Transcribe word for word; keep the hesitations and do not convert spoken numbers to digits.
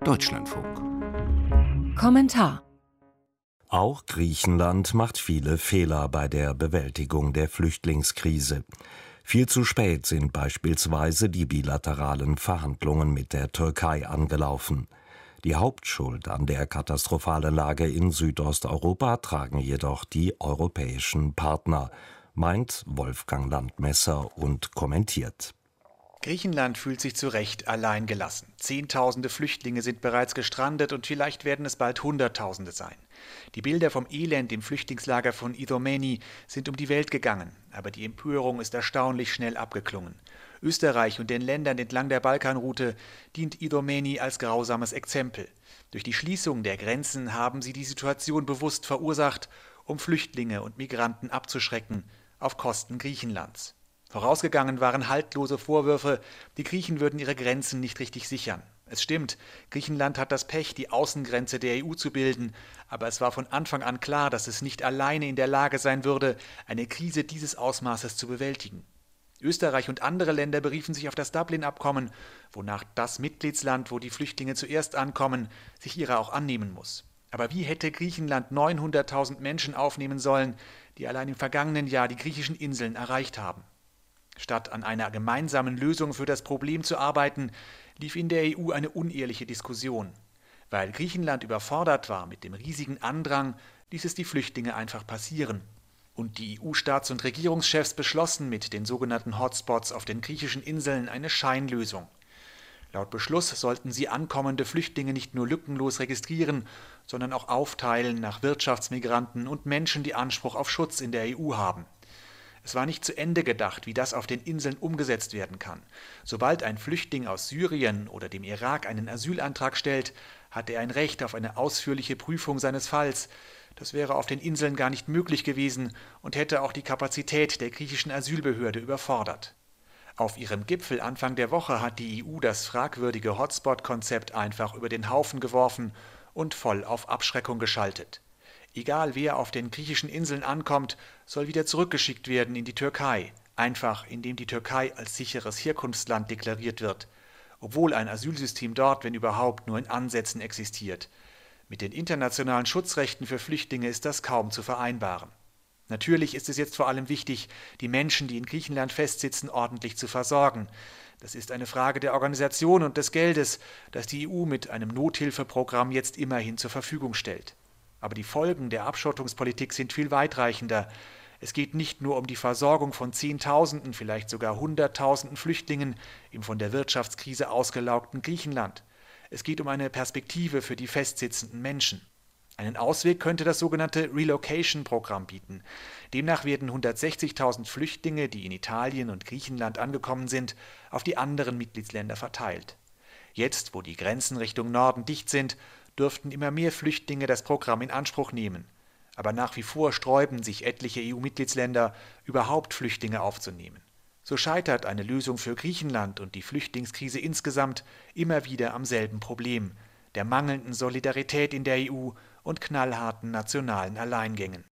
Deutschlandfunk. Kommentar. Auch Griechenland macht viele Fehler bei der Bewältigung der Flüchtlingskrise. Viel zu spät sind beispielsweise die bilateralen Verhandlungen mit der Türkei angelaufen. Die Hauptschuld an der katastrophalen Lage in Südosteuropa tragen jedoch die europäischen Partner, meint Wolfgang Landmesser und kommentiert. Griechenland fühlt sich zu Recht alleingelassen. Zehntausende Flüchtlinge sind bereits gestrandet und vielleicht werden es bald Hunderttausende sein. Die Bilder vom Elend im Flüchtlingslager von Idomeni sind um die Welt gegangen, aber die Empörung ist erstaunlich schnell abgeklungen. Österreich und den Ländern entlang der Balkanroute dient Idomeni als grausames Exempel. Durch die Schließung der Grenzen haben sie die Situation bewusst verursacht, um Flüchtlinge und Migranten abzuschrecken, auf Kosten Griechenlands. Vorausgegangen waren haltlose Vorwürfe, die Griechen würden ihre Grenzen nicht richtig sichern. Es stimmt, Griechenland hat das Pech, die Außengrenze der E U zu bilden, aber es war von Anfang an klar, dass es nicht alleine in der Lage sein würde, eine Krise dieses Ausmaßes zu bewältigen. Österreich und andere Länder beriefen sich auf das Dublin-Abkommen, wonach das Mitgliedsland, wo die Flüchtlinge zuerst ankommen, sich ihrer auch annehmen muss. Aber wie hätte Griechenland neunhunderttausend Menschen aufnehmen sollen, die allein im vergangenen Jahr die griechischen Inseln erreicht haben? Statt an einer gemeinsamen Lösung für das Problem zu arbeiten, lief in der E U eine unehrliche Diskussion. Weil Griechenland überfordert war mit dem riesigen Andrang, ließ es die Flüchtlinge einfach passieren. Und die E U-Staats- und Regierungschefs beschlossen mit den sogenannten Hotspots auf den griechischen Inseln eine Scheinlösung. Laut Beschluss sollten sie ankommende Flüchtlinge nicht nur lückenlos registrieren, sondern auch aufteilen nach Wirtschaftsmigranten und Menschen, die Anspruch auf Schutz in der E U haben. Es war nicht zu Ende gedacht, wie das auf den Inseln umgesetzt werden kann. Sobald ein Flüchtling aus Syrien oder dem Irak einen Asylantrag stellt, hat er ein Recht auf eine ausführliche Prüfung seines Falls. Das wäre auf den Inseln gar nicht möglich gewesen und hätte auch die Kapazität der griechischen Asylbehörde überfordert. Auf ihrem Gipfel Anfang der Woche hat die E U das fragwürdige Hotspot-Konzept einfach über den Haufen geworfen und voll auf Abschreckung geschaltet. Egal wer auf den griechischen Inseln ankommt, soll wieder zurückgeschickt werden in die Türkei, einfach indem die Türkei als sicheres Herkunftsland deklariert wird, obwohl ein Asylsystem dort, wenn überhaupt, nur in Ansätzen existiert. Mit den internationalen Schutzrechten für Flüchtlinge ist das kaum zu vereinbaren. Natürlich ist es jetzt vor allem wichtig, die Menschen, die in Griechenland festsitzen, ordentlich zu versorgen. Das ist eine Frage der Organisation und des Geldes, das die E U mit einem Nothilfeprogramm jetzt immerhin zur Verfügung stellt. Aber die Folgen der Abschottungspolitik sind viel weitreichender. Es geht nicht nur um die Versorgung von Zehntausenden, vielleicht sogar Hunderttausenden Flüchtlingen im von der Wirtschaftskrise ausgelaugten Griechenland. Es geht um eine Perspektive für die festsitzenden Menschen. Einen Ausweg könnte das sogenannte Relocation-Programm bieten. Demnach werden hundertsechzigtausend Flüchtlinge, die in Italien und Griechenland angekommen sind, auf die anderen Mitgliedsländer verteilt. Jetzt, wo die Grenzen Richtung Norden dicht sind, dürften immer mehr Flüchtlinge das Programm in Anspruch nehmen. Aber nach wie vor sträuben sich etliche E U-Mitgliedsländer, überhaupt Flüchtlinge aufzunehmen. So scheitert eine Lösung für Griechenland und die Flüchtlingskrise insgesamt immer wieder am selben Problem, der mangelnden Solidarität in der E U und knallharten nationalen Alleingängen.